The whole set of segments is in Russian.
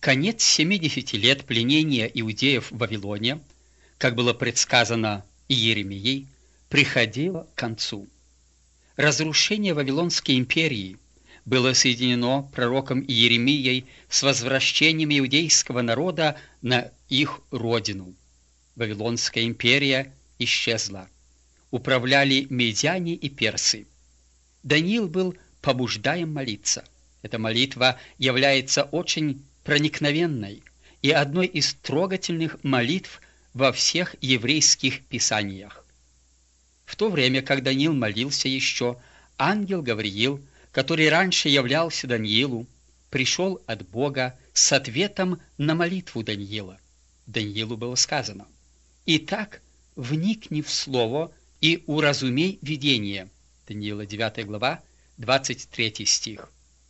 Конец 70 лет пленения иудеев в Вавилоне, как было предсказано Иеремией, приходило к концу. Разрушение Вавилонской империи было соединено пророком Иеремией с возвращением иудейского народа на их родину. Вавилонская империя исчезла. Управляли медяне и персы. Даниил был побуждаем молиться. Эта молитва является очень проникновенной и одной из трогательных молитв во всех еврейских писаниях. В то время, как Даниил молился еще, ангел Гавриил, который раньше являлся Даниилу, пришел от Бога с ответом на молитву Даниила. Даниилу было сказано: «Итак, вникни в слово и уразумей видение». Даниила 9 глава, 23 стих.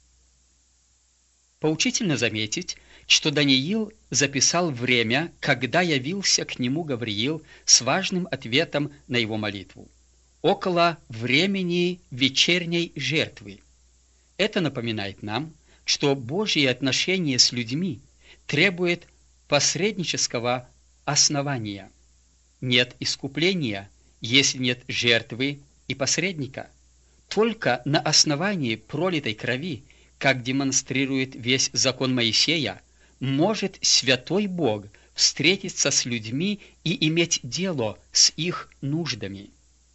Поучительно заметить, что Даниил записал время, когда явился к нему Гавриил с важным ответом на его молитву. Около времени вечерней жертвы. Это напоминает нам, что Божье отношение с людьми требует посреднического основания. Нет искупления, если нет жертвы и посредника. Только на основании пролитой крови, как демонстрирует весь закон Моисея, может святой Бог встретиться с людьми и иметь дело с их нуждами.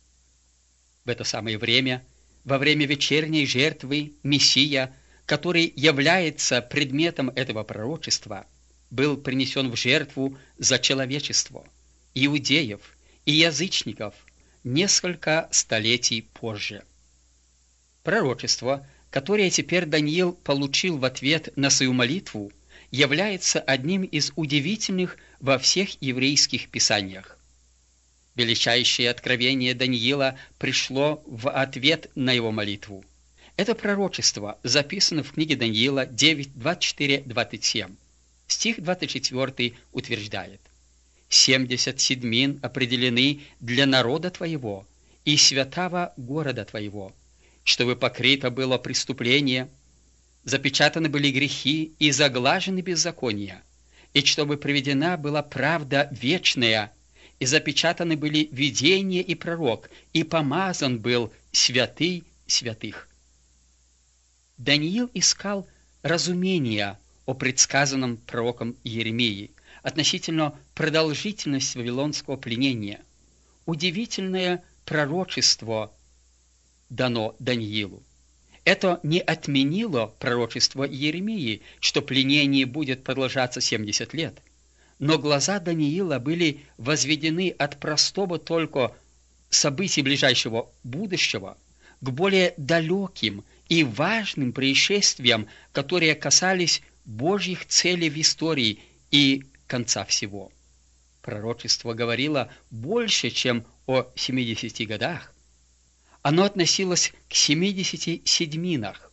В это самое время, во время вечерней жертвы, Мессия, который является предметом этого пророчества, был принесен в жертву за человечество, иудеев и язычников несколько столетий позже. Пророчество, которое теперь Даниил получил в ответ на свою молитву, является одним из удивительных во всех еврейских писаниях. Величайшее откровение Даниила пришло в ответ на его молитву. Это пророчество записано в книге Даниила 9, 24-27. Стих 24 утверждает: «70 седьмин определены для народа твоего и святого города твоего, чтобы покрыто было преступление, запечатаны были грехи и заглажены беззакония, и чтобы приведена была правда вечная, и запечатаны были видение и пророк, и помазан был святый святых». Даниил искал разумения о предсказанном пророком Иеремией относительно продолжительности вавилонского пленения. Удивительное пророчество дано Даниилу. Это не отменило пророчество Иеремии, что пленение будет продолжаться 70 лет. Но глаза Даниила были возведены от простого только событий ближайшего будущего к более далеким и важным происшествиям, которые касались Божьих целей в истории и конца всего. Пророчество говорило больше, чем о 70 годах. Оно относилось к 70 седьминах.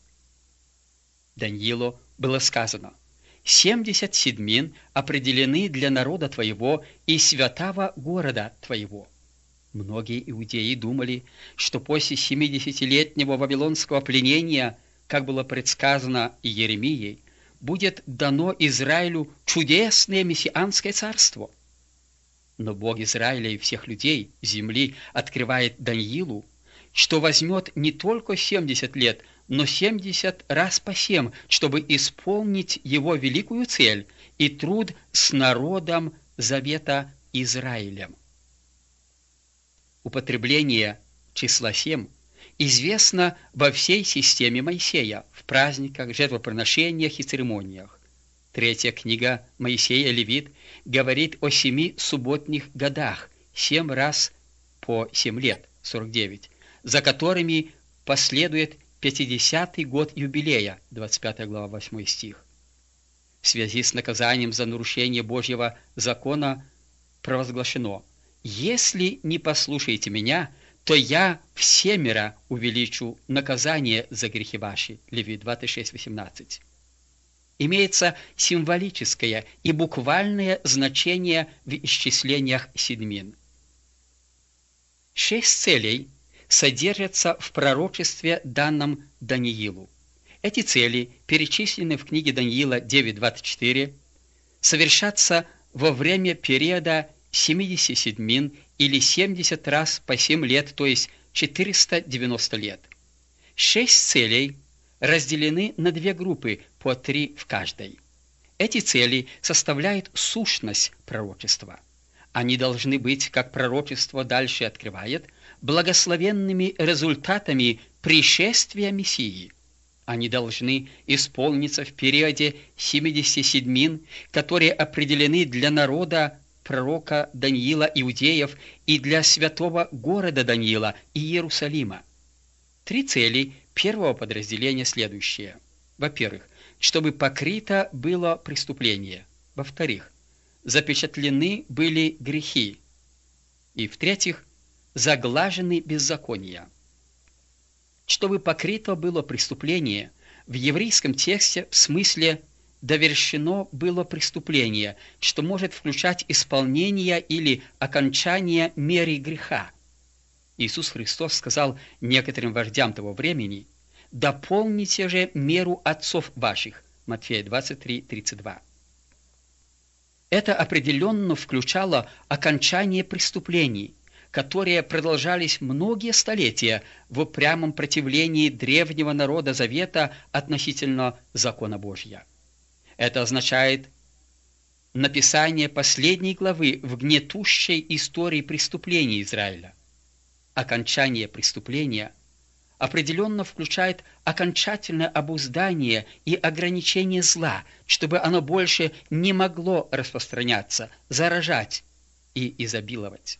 Даниилу было сказано: 70 седьмин определены для народа твоего и святого города твоего. Многие иудеи думали, что после 70-летнего вавилонского пленения, как было предсказано Иеремией, будет дано Израилю чудесное мессианское царство. Но Бог Израиля и всех людей земли открывает Даниилу, что возьмет не только 70 лет, но 70 раз по 7, чтобы исполнить его великую цель и труд с народом завета Израилем. Употребление числа 7 известно во всей системе Моисея, в праздниках, жертвоприношениях и церемониях. Третья книга Моисея, Левит, говорит о 7 субботних годах, 7 раз по 7 лет, 49, за которыми последует 50-й год юбилея, 25 глава, 8 стих. В связи с наказанием за нарушение Божьего закона провозглашено: «Если не послушаете меня, то я всемеро увеличу наказание за грехи ваши». Левит 26:18. Имеется символическое и буквальное значение в исчислениях седьмин. 6 целей содержатся в пророчестве, данном Даниилу. Эти цели, перечислены в книге Даниила 9:24, совершатся во время периода 70 седмин или 70 раз по 7 лет, то есть 490 лет. 6 целей разделены на 2 группы, по 3 в каждой. Эти цели составляют сущность пророчества. Они должны быть, как пророчество дальше открывает, благословенными результатами пришествия Мессии. Они должны исполниться в периоде 70 седмин, которые определены для народа пророка Даниила иудеев и для святого города Даниила и Иерусалима. 3 цели первого подразделения следующие. Во-первых, чтобы покрыто было преступление. Во-вторых, запечатлены были грехи. И в-третьих, заглажены беззакония. Чтобы покрыто было преступление, в еврейском тексте в смысле довершено было преступление, что может включать исполнение или окончание меры греха. Иисус Христос сказал некоторым вождям того времени: «Дополните же меру отцов ваших». Матфея 23:32. Это определенно включало окончание преступлений, которые продолжались многие столетия в упрямом противлении древнего народа Завета относительно закона Божьего. Это означает написание последней главы в гнетущей истории преступлений Израиля. Окончание преступления определенно включает окончательное обуздание и ограничение зла, чтобы оно больше не могло распространяться, заражать и изобиловать.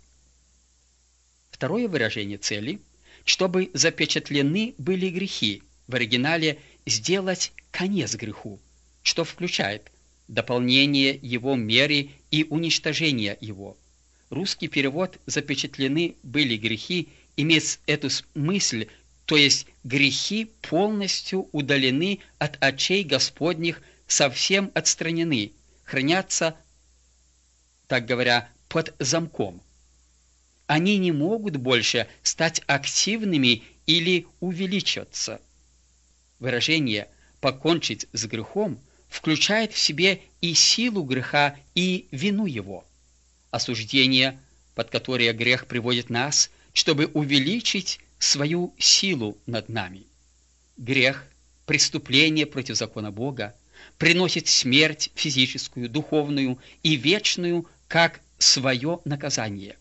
Второе выражение цели, чтобы запечатлены были грехи, в оригинале «сделать конец греху», что включает дополнение его меры и уничтожение его. Русский перевод «запечатлены были грехи» имеет эту мысль, то есть грехи полностью удалены от очей Господних, совсем отстранены, хранятся, так говоря, под замком. Они не могут больше стать активными или увеличиваться. Выражение «покончить с грехом» включает в себе и силу греха, и вину его. Осуждение, под которое грех приводит нас, чтобы увеличить свою силу над нами. Грех, преступление против закона Бога, приносит смерть физическую, духовную и вечную, как свое наказание.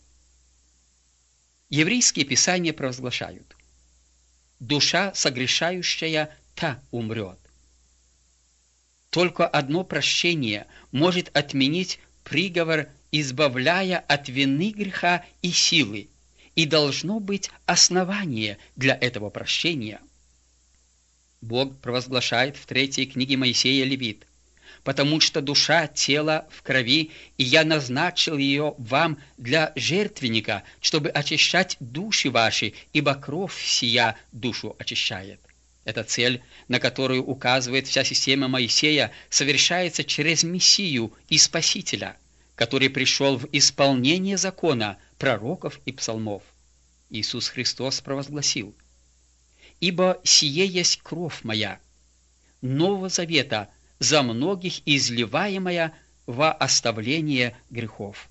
Еврейские писания провозглашают: «Душа согрешающая, та умрет». Только одно прощение может отменить приговор, избавляя от вины греха и силы, и должно быть основание для этого прощения. Бог провозглашает в 3 книге Моисея Левит: «Потому что душа тела в крови, и я назначил ее вам для жертвенника, чтобы очищать души ваши, ибо кровь сия душу очищает». Эта цель, на которую указывает вся система Моисея, совершается через Мессию и Спасителя, который пришел в исполнение закона, пророков и псалмов. Иисус Христос провозгласил: «Ибо сие есть кровь моя, Нового Завета, за многих изливаемая во оставление грехов».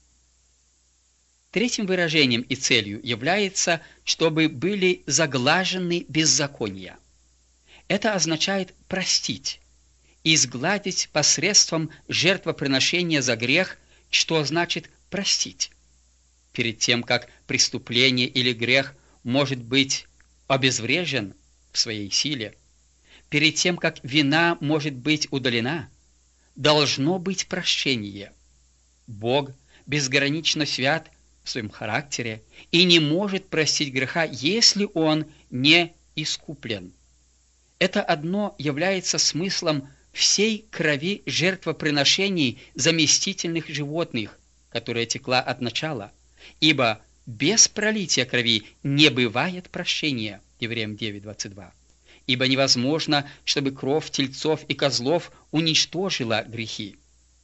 Третьим выражением и целью является, чтобы были заглажены беззакония. Это означает простить, изгладить посредством жертвоприношения за грех, что значит простить. Перед тем, как преступление или грех может быть обезврежен в своей силе, перед тем, как вина может быть удалена, должно быть прощение. Бог безгранично свят в своем характере и не может простить греха, если он не искуплен. Это одно является смыслом всей крови жертвоприношений заместительных животных, которая текла от начала, ибо без пролития крови не бывает прощения. Евреям 9:22. Ибо невозможно, чтобы кровь тельцов и козлов уничтожила грехи.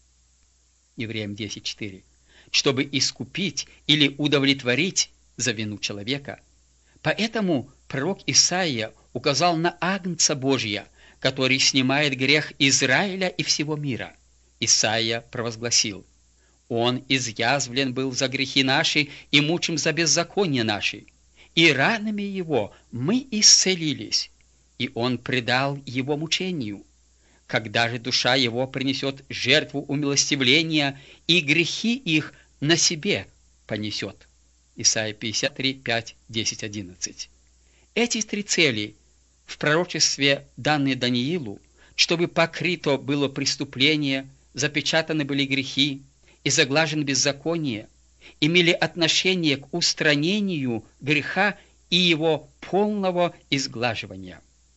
Евреям 10:4. Чтобы искупить или удовлетворить за вину человека. Поэтому пророк Исаия указал на Агнца Божия, который снимает грех Израиля и всего мира. Исаия провозгласил: «Он изъязвлен был за грехи наши и мучим за беззаконие наши, и ранами Его мы исцелились, и Он предал Его мучению. Когда же душа Его принесет жертву умилостивления, и грехи их на себе понесет». Исайя 53, 5, 10, 11. Эти три цели в пророчестве, данные Даниилу, чтобы покрыто было преступление, запечатаны были грехи и заглажено беззаконие, имели отношение к устранению греха и его полного изглаживания.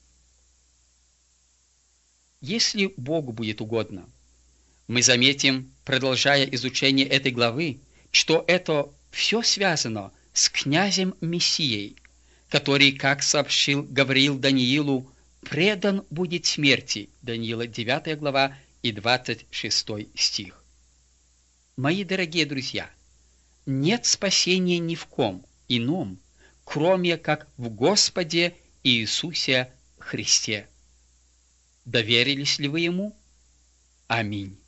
Если Богу будет угодно, мы заметим, продолжая изучение этой главы, что это все связано с князем Мессией, который, как сообщил Гавриил Даниилу, предан будет смерти. Даниила 9 глава и 26 стих. Мои дорогие друзья, нет спасения ни в ком ином, кроме как в Господе Иисусе Христе. Доверились ли вы Ему? Аминь.